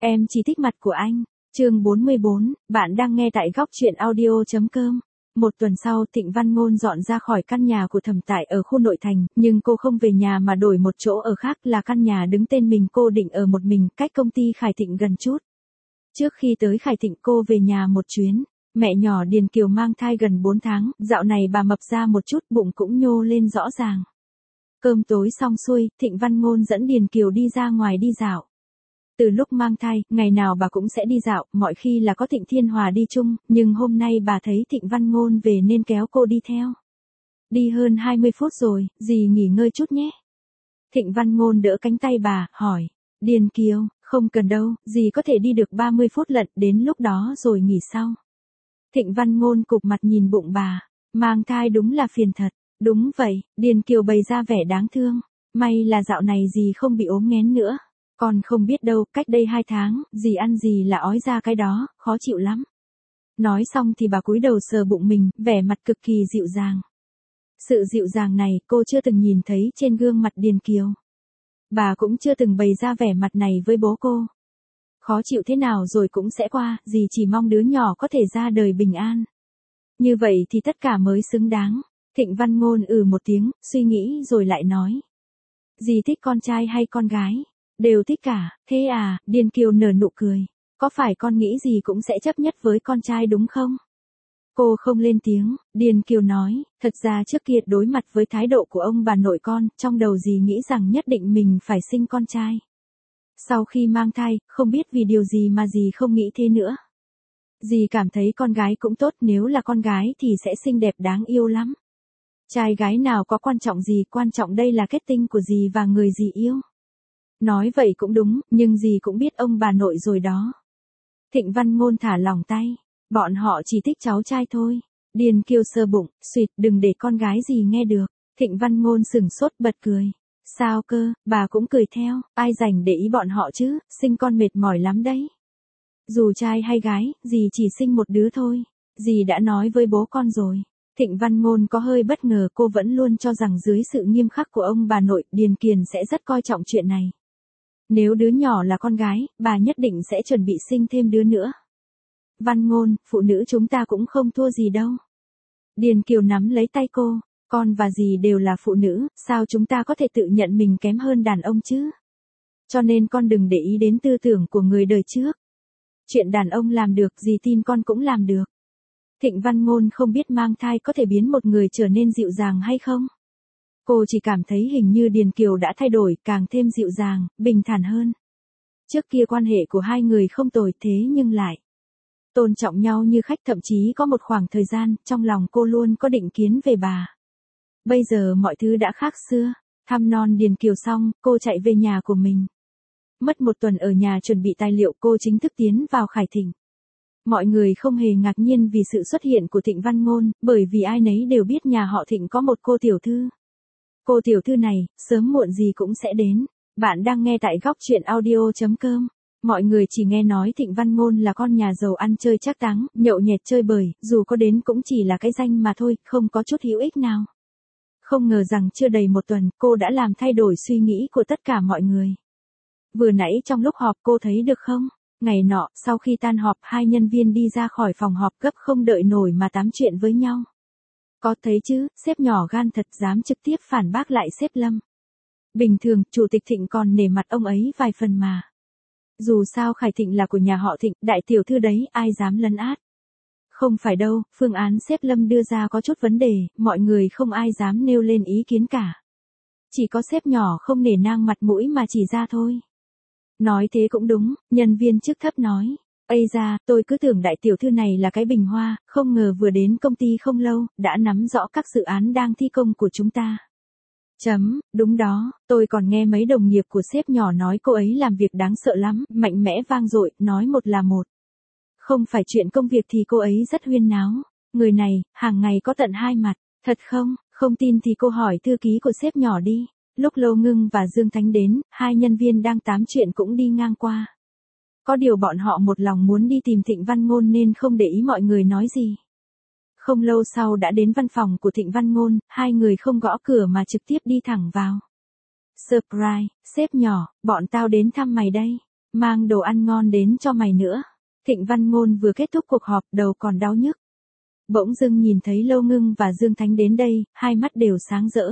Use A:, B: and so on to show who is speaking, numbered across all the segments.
A: Em chỉ thích mặt của anh. Chương 44, bạn đang nghe tại góc truyện audio.com. Một tuần sau, Thịnh Văn Ngôn dọn ra khỏi căn nhà của Thẩm Tại ở khu nội thành, nhưng cô không về nhà mà đổi một chỗ ở khác, là căn nhà đứng tên mình. Cô định ở một mình, cách công ty Khải Thịnh gần chút. Trước khi tới Khải Thịnh, cô về nhà một chuyến. Mẹ nhỏ Điền Kiều mang thai gần 4 tháng, dạo này bà mập ra một chút, bụng cũng nhô lên rõ ràng. Cơm tối xong xuôi, Thịnh Văn Ngôn dẫn Điền Kiều đi ra ngoài đi dạo. Từ lúc mang thai, ngày nào bà cũng sẽ đi dạo, mọi khi là có Thịnh Thiên Hòa đi chung, nhưng hôm nay bà thấy Thịnh Văn Ngôn về nên kéo cô đi theo. Đi hơn 20 phút rồi, dì nghỉ ngơi chút nhé. Thịnh Văn Ngôn đỡ cánh tay bà, hỏi. Điền Kiều, không cần đâu, dì có thể đi được 30 phút lận, đến lúc đó rồi nghỉ sau. Thịnh Văn Ngôn cụp mặt nhìn bụng bà, mang thai đúng là phiền thật. Đúng vậy, Điền Kiều bày ra vẻ đáng thương. May là dạo này dì không bị ốm nghén nữa. Con không biết đâu, cách đây 2 tháng, dì ăn gì là ói ra cái đó, khó chịu lắm. Nói xong thì bà cúi đầu sờ bụng mình, vẻ mặt cực kỳ dịu dàng. Sự dịu dàng này cô chưa từng nhìn thấy trên gương mặt Điền Kiều. Bà cũng chưa từng bày ra vẻ mặt này với bố cô. Khó chịu thế nào rồi cũng sẽ qua, dì chỉ mong đứa nhỏ có thể ra đời bình an. Như vậy thì tất cả mới xứng đáng. Thịnh Văn Ngôn một tiếng, suy nghĩ rồi lại nói. Dì thích con trai hay con gái? Đều thích cả. Thế à? Điền Kiều nở nụ cười. Có phải con nghĩ gì cũng sẽ chấp nhất với con trai đúng không? Cô không lên tiếng. Điền Kiều nói, thật ra trước kia đối mặt với thái độ của ông bà nội con, trong đầu dì nghĩ rằng nhất định mình phải sinh con trai. Sau khi mang thai, không biết vì điều gì mà dì không nghĩ thế nữa. Dì cảm thấy con gái cũng tốt, nếu là con gái thì sẽ xinh đẹp đáng yêu lắm. Trai gái nào có quan trọng gì, quan trọng đây là kết tinh của dì và người dì yêu. Nói vậy cũng đúng, nhưng dì cũng biết ông bà nội rồi đó. Thịnh Văn Ngôn thả lỏng tay. Bọn họ chỉ thích cháu trai thôi. Điền Kiều sờ bụng, suýt, đừng để con gái dì nghe được. Thịnh Văn Ngôn sửng sốt bật cười. Sao cơ, bà cũng cười theo, ai rảnh để ý bọn họ chứ, sinh con mệt mỏi lắm đấy. Dù trai hay gái, dì chỉ sinh một đứa thôi. Dì đã nói với bố con rồi. Thịnh Văn Ngôn có hơi bất ngờ, cô vẫn luôn cho rằng dưới sự nghiêm khắc của ông bà nội, Điền Kiền sẽ rất coi trọng chuyện này. Nếu đứa nhỏ là con gái, bà nhất định sẽ chuẩn bị sinh thêm đứa nữa. Văn Ngôn, phụ nữ chúng ta cũng không thua gì đâu. Điền Kiều nắm lấy tay cô, con và dì đều là phụ nữ, sao chúng ta có thể tự nhận mình kém hơn đàn ông chứ? Cho nên con đừng để ý đến tư tưởng của người đời trước. Chuyện đàn ông làm được, dì tin con cũng làm được. Thịnh Văn Ngôn không biết mang thai có thể biến một người trở nên dịu dàng hay không? Cô chỉ cảm thấy hình như Điền Kiều đã thay đổi, càng thêm dịu dàng, bình thản hơn. Trước kia quan hệ của hai người không tồi, thế nhưng lại tôn trọng nhau như khách, thậm chí có một khoảng thời gian, trong lòng cô luôn có định kiến về bà. Bây giờ mọi thứ đã khác xưa. Thăm non Điền Kiều xong, cô chạy về nhà của mình. Mất một tuần ở nhà chuẩn bị tài liệu, cô chính thức tiến vào Khải Thịnh. Mọi người không hề ngạc nhiên vì sự xuất hiện của Thịnh Văn Ngôn, bởi vì ai nấy đều biết nhà họ Thịnh có một cô tiểu thư. Cô tiểu thư này, sớm muộn gì cũng sẽ đến. Bạn đang nghe tại góc truyện audio.com. Mọi người chỉ nghe nói Thịnh Văn Ngôn là con nhà giàu ăn chơi trác táng, nhậu nhẹt chơi bời, dù có đến cũng chỉ là cái danh mà thôi, không có chút hữu ích nào. Không ngờ rằng chưa đầy một tuần, cô đã làm thay đổi suy nghĩ của tất cả mọi người. Vừa nãy trong lúc họp cô thấy được không? Ngày nọ, sau khi tan họp, hai nhân viên đi ra khỏi phòng họp gấp không đợi nổi mà tám chuyện với nhau. Có thấy chứ, sếp nhỏ gan thật dám trực tiếp phản bác lại sếp Lâm. Bình thường, chủ tịch Thịnh còn nể mặt ông ấy vài phần mà. Dù sao Khải Thịnh là của nhà họ Thịnh, đại tiểu thư đấy, ai dám lấn át. Không phải đâu, phương án sếp Lâm đưa ra có chút vấn đề, mọi người không ai dám nêu lên ý kiến cả. Chỉ có sếp nhỏ không nể nang mặt mũi mà chỉ ra thôi. Nói thế cũng đúng, nhân viên chức thấp nói. Ây da, tôi cứ tưởng đại tiểu thư này là cái bình hoa, không ngờ vừa đến công ty không lâu, đã nắm rõ các dự án đang thi công của chúng ta. Đúng đó, tôi còn nghe mấy đồng nghiệp của sếp nhỏ nói cô ấy làm việc đáng sợ lắm, mạnh mẽ vang dội, nói một là một. Không phải chuyện công việc thì cô ấy rất huyên náo. Người này, hàng ngày có tận hai mặt, thật không? Không tin thì cô hỏi thư ký của sếp nhỏ đi. Lúc Lô Ngưng và Dương Thánh đến, hai nhân viên đang tám chuyện cũng đi ngang qua. Có điều bọn họ một lòng muốn đi tìm Thịnh Văn Ngôn nên không để ý mọi người nói gì. Không lâu sau đã đến văn phòng của Thịnh Văn Ngôn, hai người không gõ cửa mà trực tiếp đi thẳng vào. Surprise, sếp nhỏ, bọn tao đến thăm mày đây. mang đồ ăn ngon đến cho mày nữa. Thịnh Văn Ngôn vừa kết thúc cuộc họp, đầu còn đau nhức. Bỗng dưng nhìn thấy Lâu Ngưng và Dương Thánh đến đây, hai mắt đều sáng rỡ.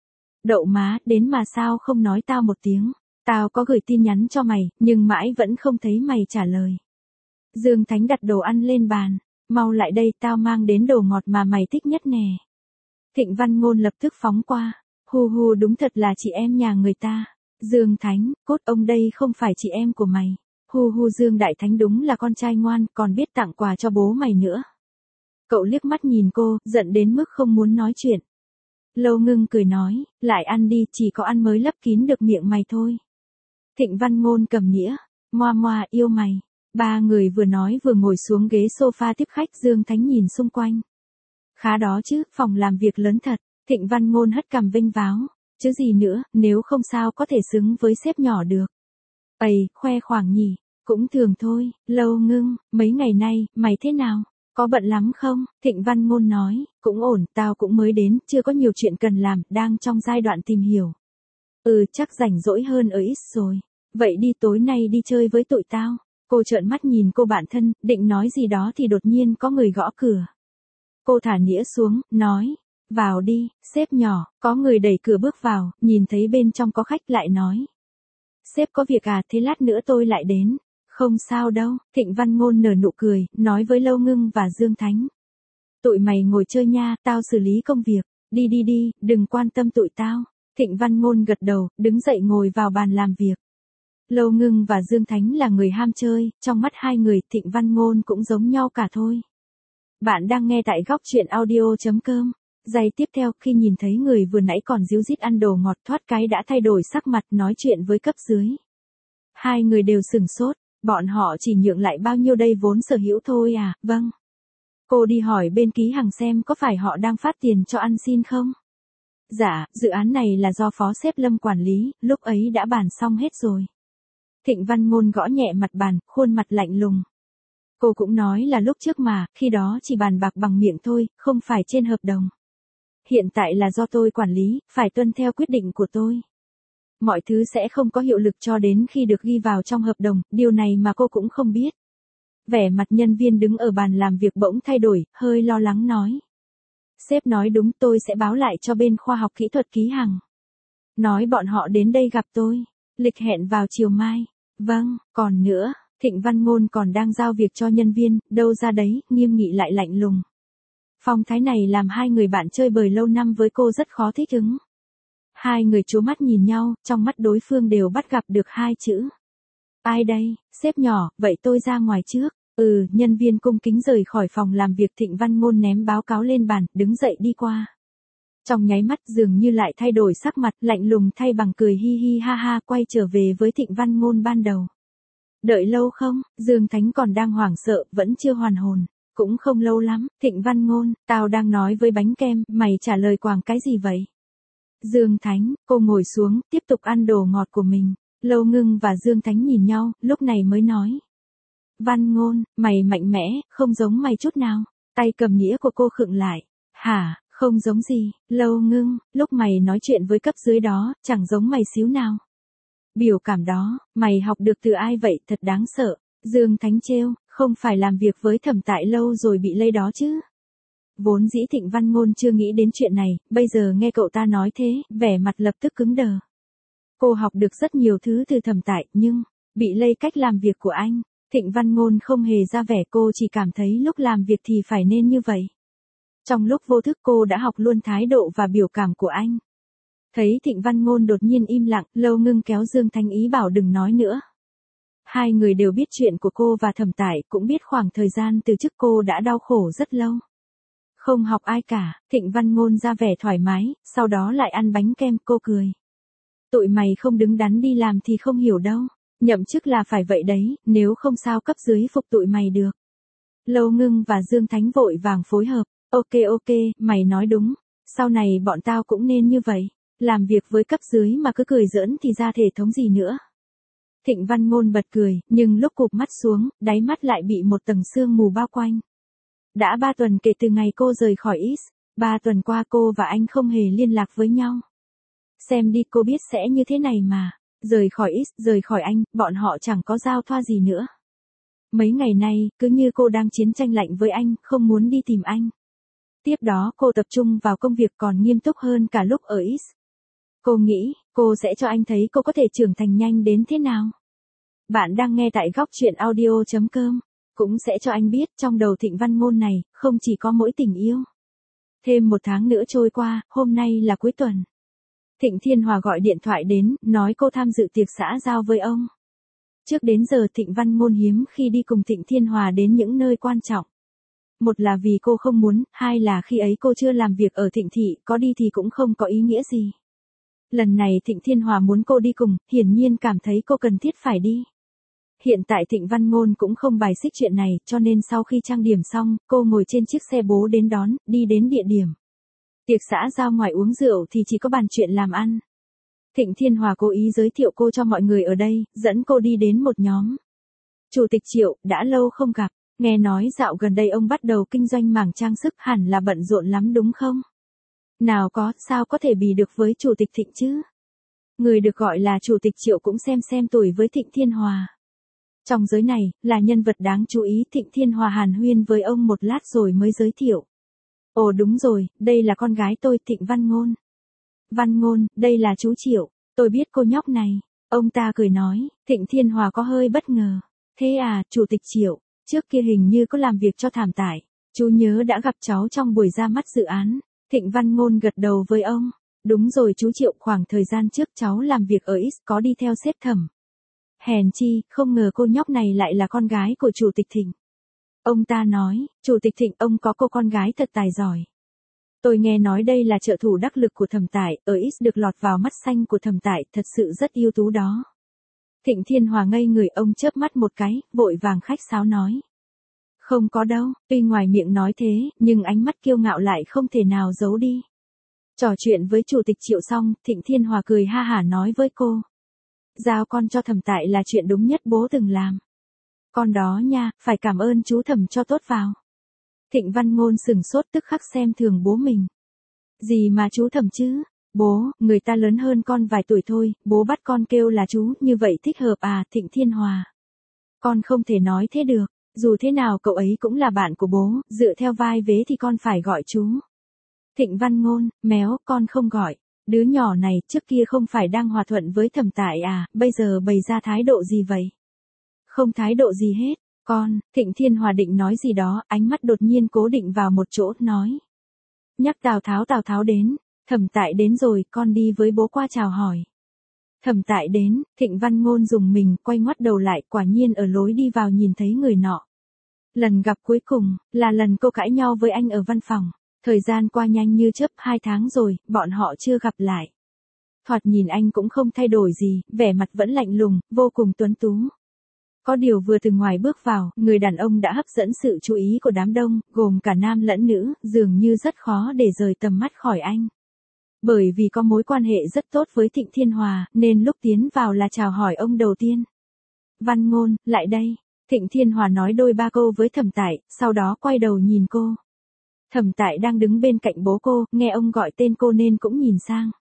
A: Đậu má, đến mà sao không nói tao một tiếng. Tao có gửi tin nhắn cho mày, nhưng mãi vẫn không thấy mày trả lời. Dương Thánh đặt đồ ăn lên bàn. Mau lại đây, tao mang đến đồ ngọt mà mày thích nhất nè. Thịnh Văn Ngôn lập tức phóng qua. Hu hu, đúng thật là chị em nhà người ta. Dương Thánh, cốt ông đây không phải chị em của mày. Hu hu, Dương Đại Thánh đúng là con trai ngoan, còn biết tặng quà cho bố mày nữa. Cậu liếc mắt nhìn cô, giận đến mức không muốn nói chuyện. Lâu Ngưng cười nói, lại ăn đi, chỉ có ăn mới lấp kín được miệng mày thôi. Thịnh Văn Ngôn cầm nĩa, moa moa, yêu mày. Ba người vừa nói vừa ngồi xuống ghế sofa tiếp khách. Dương Thánh nhìn xung quanh. Khá đó chứ, phòng làm việc lớn thật. Thịnh Văn Ngôn hất cằm vênh váo. Chứ gì nữa, nếu không sao có thể xứng với sếp nhỏ được. Ây, khoe khoang nhỉ, cũng thường thôi. Lâu Ngưng, mấy ngày nay, mày thế nào? Có bận lắm không? Thịnh Văn Ngôn nói, cũng ổn, tao cũng mới đến, chưa có nhiều chuyện cần làm, đang trong giai đoạn tìm hiểu. Chắc rảnh rỗi hơn ở ít rồi. Vậy đi tối nay đi chơi với tụi tao. Cô trợn mắt nhìn cô bạn thân, định nói gì đó thì đột nhiên có người gõ cửa. Cô thả nĩa xuống, nói, vào đi, sếp nhỏ. Có người đẩy cửa bước vào, nhìn thấy bên trong có khách lại nói. Sếp có việc à, thế lát nữa tôi lại đến. Không sao đâu. Thịnh Văn Ngôn nở nụ cười, nói với Lâu Ngưng và Dương Thánh. Tụi mày ngồi chơi nha, tao xử lý công việc. Đi đi đi, đừng quan tâm tụi tao. Thịnh Văn Ngôn gật đầu, đứng dậy ngồi vào bàn làm việc. Lâu Ngưng và Dương Thánh là người ham chơi, trong mắt hai người Thịnh Văn Ngôn cũng giống nhau cả thôi. Bạn đang nghe tại góc truyện audio.com. Giây tiếp theo, khi nhìn thấy người vừa nãy còn díu dít ăn đồ ngọt thoát cái đã thay đổi sắc mặt nói chuyện với cấp dưới. Hai người đều sửng sốt, bọn họ chỉ nhượng lại bao nhiêu đây vốn sở hữu thôi à, vâng. Cô đi hỏi bên ký hàng xem có phải họ đang phát tiền cho ăn xin không? Dạ, dự án này là do phó sếp Lâm quản lý, lúc ấy đã bàn xong hết rồi. Thịnh Văn Ngôn gõ nhẹ mặt bàn, khuôn mặt lạnh lùng. Cô cũng nói là lúc trước mà, khi đó chỉ bàn bạc bằng miệng thôi, không phải trên hợp đồng. Hiện tại là do tôi quản lý, phải tuân theo quyết định của tôi. Mọi thứ sẽ không có hiệu lực cho đến khi được ghi vào trong hợp đồng, điều này mà cô cũng không biết. Vẻ mặt nhân viên đứng ở bàn làm việc bỗng thay đổi, hơi lo lắng nói. Sếp nói đúng, tôi sẽ báo lại cho bên khoa học kỹ thuật ký hàng. Nói bọn họ đến đây gặp tôi. Lịch hẹn vào chiều mai. Vâng, còn nữa, Thịnh Văn Ngôn còn đang giao việc cho nhân viên, đâu ra đấy, nghiêm nghị lại lạnh lùng. Phong thái này làm hai người bạn chơi bời lâu năm với cô rất khó thích ứng. Hai người trố mắt nhìn nhau, trong mắt đối phương đều bắt gặp được hai chữ. Ai đây, sếp nhỏ, vậy tôi ra ngoài trước. Nhân viên cung kính rời khỏi phòng làm việc. Thịnh Văn Ngôn ném báo cáo lên bàn, đứng dậy đi qua. Trong nháy mắt dường như lại thay đổi sắc mặt, lạnh lùng thay bằng cười hi hi ha ha, quay trở về với Thịnh Văn Ngôn ban đầu. Đợi lâu không? Dương Thánh còn đang hoảng sợ, vẫn chưa hoàn hồn. Cũng không lâu lắm. Thịnh Văn Ngôn, tao đang nói với bánh kem, mày trả lời quàng cái gì vậy? Dương Thánh, cô ngồi xuống, tiếp tục ăn đồ ngọt của mình. Lâu Ngưng và Dương Thánh nhìn nhau, lúc này mới nói. Văn Ngôn, mày mạnh mẽ, không giống mày chút nào. Tay cầm nĩa của cô khựng lại. Hả, không giống gì, Lâu Ngưng, lúc mày nói chuyện với cấp dưới đó, chẳng giống mày xíu nào. Biểu cảm đó, mày học được từ ai vậy, thật đáng sợ. Dương Thánh trêu, không phải làm việc với Thẩm Tại lâu rồi bị lây đó chứ. Vốn dĩ Thịnh Văn Ngôn chưa nghĩ đến chuyện này, bây giờ nghe cậu ta nói thế, vẻ mặt lập tức cứng đờ. Cô học được rất nhiều thứ từ Thẩm Tại, nhưng, bị lây cách làm việc của anh. Thịnh Văn Ngôn không hề ra vẻ, cô chỉ cảm thấy lúc làm việc thì phải nên như vậy. Trong lúc vô thức cô đã học luôn thái độ và biểu cảm của anh. Thấy Thịnh Văn Ngôn đột nhiên im lặng, Lâu Ngưng kéo Dương Thánh ý bảo đừng nói nữa. Hai người đều biết chuyện của cô và Thẩm Tại, cũng biết khoảng thời gian từ chức cô đã đau khổ rất lâu. Không học ai cả, Thịnh Văn Ngôn ra vẻ thoải mái, sau đó lại ăn bánh kem, cô cười. Tụi mày không đứng đắn đi làm thì không hiểu đâu. Nhậm chức là phải vậy đấy, nếu không sao cấp dưới phục tụi mày được. Lâu Ngưng và Dương Thánh vội vàng phối hợp. Ok, mày nói đúng. Sau này bọn tao cũng nên như vậy. Làm việc với cấp dưới mà cứ cười giỡn thì ra thể thống gì nữa. Thịnh Văn Ngôn bật cười, nhưng lúc cụp mắt xuống, đáy mắt lại bị một tầng sương mù bao quanh. Đã 3 tuần kể từ ngày cô rời khỏi Is. 3 tuần qua cô và anh không hề liên lạc với nhau. Xem đi, cô biết sẽ như thế này mà. Rời khỏi X, rời khỏi anh, bọn họ chẳng có giao thoa gì nữa. Mấy ngày nay, cứ như cô đang chiến tranh lạnh với anh, không muốn đi tìm anh. Tiếp đó cô tập trung vào công việc còn nghiêm túc hơn cả lúc ở X. Cô nghĩ, cô sẽ cho anh thấy cô có thể trưởng thành nhanh đến thế nào. Bạn đang nghe tại góc chuyện audio.com. Cũng sẽ cho anh biết trong đầu Thịnh Văn Ngôn này, không chỉ có mỗi tình yêu. Thêm một tháng nữa trôi qua, hôm nay là cuối tuần. Thịnh Thiên Hòa gọi điện thoại đến, nói cô tham dự tiệc xã giao với ông. Trước đến giờ Thịnh Văn Ngôn hiếm khi đi cùng Thịnh Thiên Hòa đến những nơi quan trọng. Một là vì cô không muốn, hai là khi ấy cô chưa làm việc ở Thịnh Thị, có đi thì cũng không có ý nghĩa gì. Lần này Thịnh Thiên Hòa muốn cô đi cùng, hiển nhiên cảm thấy cô cần thiết phải đi. Hiện tại Thịnh Văn Ngôn cũng không bài xích chuyện này, cho nên sau khi trang điểm xong, cô ngồi trên chiếc xe bố đến đón, đi đến địa điểm. Tiệc xã giao ngoài uống rượu thì chỉ có bàn chuyện làm ăn. Thịnh Thiên Hòa cố ý giới thiệu cô cho mọi người ở đây, dẫn cô đi đến một nhóm. Chủ tịch Triệu, đã lâu không gặp, nghe nói dạo gần đây ông bắt đầu kinh doanh mảng trang sức, hẳn là bận rộn lắm đúng không? Nào có, sao có thể bì được với Chủ tịch Thịnh chứ? Người được gọi là Chủ tịch Triệu cũng xem tuổi với Thịnh Thiên Hòa. Trong giới này, là nhân vật đáng chú ý. Thịnh Thiên Hòa hàn huyên với ông một lát rồi mới giới thiệu. Ồ đúng rồi, đây là con gái tôi, Thịnh Văn Ngôn. Văn Ngôn, đây là chú Triệu, tôi biết cô nhóc này. Ông ta cười nói, Thịnh Thiên Hòa có hơi bất ngờ. Thế à, Chủ tịch Triệu, trước kia hình như có làm việc cho Thảm Tải. Chú nhớ đã gặp cháu trong buổi ra mắt dự án. Thịnh Văn Ngôn gật đầu với ông. Đúng rồi chú Triệu, khoảng thời gian trước cháu làm việc ở X có đi theo sếp Thẩm. Hèn chi, không ngờ cô nhóc này lại là con gái của Chủ tịch Thịnh. Ông ta nói, Chủ tịch Thịnh ông có cô con gái thật tài giỏi. Tôi nghe nói đây là trợ thủ đắc lực của Thẩm Tải, ở X được lọt vào mắt xanh của Thẩm Tải, thật sự rất ưu tú đó. Thịnh Thiên Hòa ngây người, ông chớp mắt một cái, vội vàng khách sáo nói. Không có đâu, tuy ngoài miệng nói thế, nhưng ánh mắt kiêu ngạo lại không thể nào giấu đi. Trò chuyện với Chủ tịch Triệu xong, Thịnh Thiên Hòa cười ha hả nói với cô. Giao con cho Thẩm Tải là chuyện đúng nhất bố từng làm. Con đó nha, phải cảm ơn chú Thẩm cho tốt vào. Thịnh Văn Ngôn sừng sốt tức khắc xem thường bố mình. Gì mà chú Thẩm chứ? Bố, người ta lớn hơn con vài tuổi thôi, bố bắt con kêu là chú, như vậy thích hợp à? Thịnh Thiên Hòa. Con không thể nói thế được, dù thế nào cậu ấy cũng là bạn của bố, dựa theo vai vế thì con phải gọi chú. Thịnh Văn Ngôn, méo, con không gọi. Đứa nhỏ này trước kia không phải đang hòa thuận với Thẩm Tải à, bây giờ bày ra thái độ gì vậy? Không thái độ gì hết, con. Thịnh Thiên Hòa định nói gì đó, ánh mắt đột nhiên cố định vào một chỗ, nói. Nhắc Tào Tháo đến, Thẩm Tải đến rồi, con đi với bố qua chào hỏi. Thẩm Tải đến, Thịnh Văn Ngôn dùng mình, quay ngoắt đầu lại, quả nhiên ở lối đi vào nhìn thấy người nọ. Lần gặp cuối cùng, là lần cô cãi nhau với anh ở văn phòng. Thời gian qua nhanh như chớp, 2 tháng rồi, bọn họ chưa gặp lại. Thoạt nhìn anh cũng không thay đổi gì, vẻ mặt vẫn lạnh lùng, vô cùng tuấn tú. Có điều vừa từ ngoài bước vào, người đàn ông đã hấp dẫn sự chú ý của đám đông, gồm cả nam lẫn nữ, dường như rất khó để rời tầm mắt khỏi anh. Bởi vì có mối quan hệ rất tốt với Thịnh Thiên Hòa, nên lúc tiến vào là chào hỏi ông đầu tiên. Văn Ngôn, lại đây. Thịnh Thiên Hòa nói đôi ba câu với Thẩm Tải, sau đó quay đầu nhìn cô. Thẩm Tải đang đứng bên cạnh bố cô, nghe ông gọi tên cô nên cũng nhìn sang.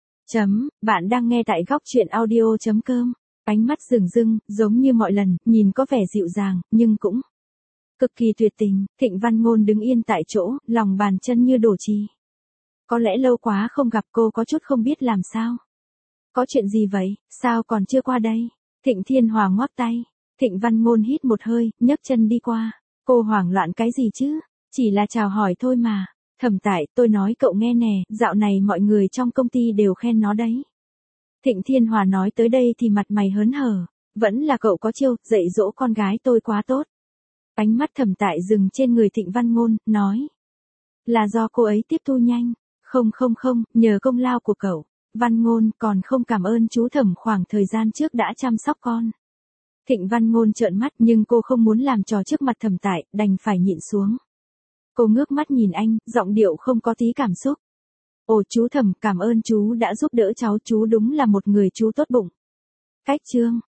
A: Bạn đang nghe tại góc chuyện audio.com. Ánh mắt rừng rưng, giống như mọi lần, nhìn có vẻ dịu dàng, nhưng cũng cực kỳ tuyệt tình. Thịnh Văn Ngôn đứng yên tại chỗ, lòng bàn chân như đổ trì. Có lẽ lâu quá không gặp cô có chút không biết làm sao. Có chuyện gì vậy, sao còn chưa qua đây? Thịnh Thiên Hòa ngoắc tay. Thịnh Văn Ngôn hít một hơi, nhấc chân đi qua. Cô hoảng loạn cái gì chứ? Chỉ là chào hỏi thôi mà. Thẩm Tải, tôi nói cậu nghe nè, dạo này mọi người trong công ty đều khen nó đấy. Thịnh Thiên Hòa nói tới đây thì mặt mày hớn hở. Vẫn là cậu có chiêu, dạy dỗ con gái tôi quá tốt. Ánh mắt Thẩm Tải dừng trên người Thịnh Văn Ngôn, nói. Là do cô ấy tiếp thu nhanh. Không, nhờ công lao của cậu. Văn Ngôn còn không cảm ơn chú Thẩm khoảng thời gian trước đã chăm sóc con. Thịnh Văn Ngôn trợn mắt nhưng cô không muốn làm trò trước mặt Thẩm Tải, đành phải nhịn xuống. Cô ngước mắt nhìn anh, giọng điệu không có tí cảm xúc. Ồ chú Thẩm, cảm ơn chú đã giúp đỡ cháu, chú đúng là một người chú tốt bụng. Cách chương,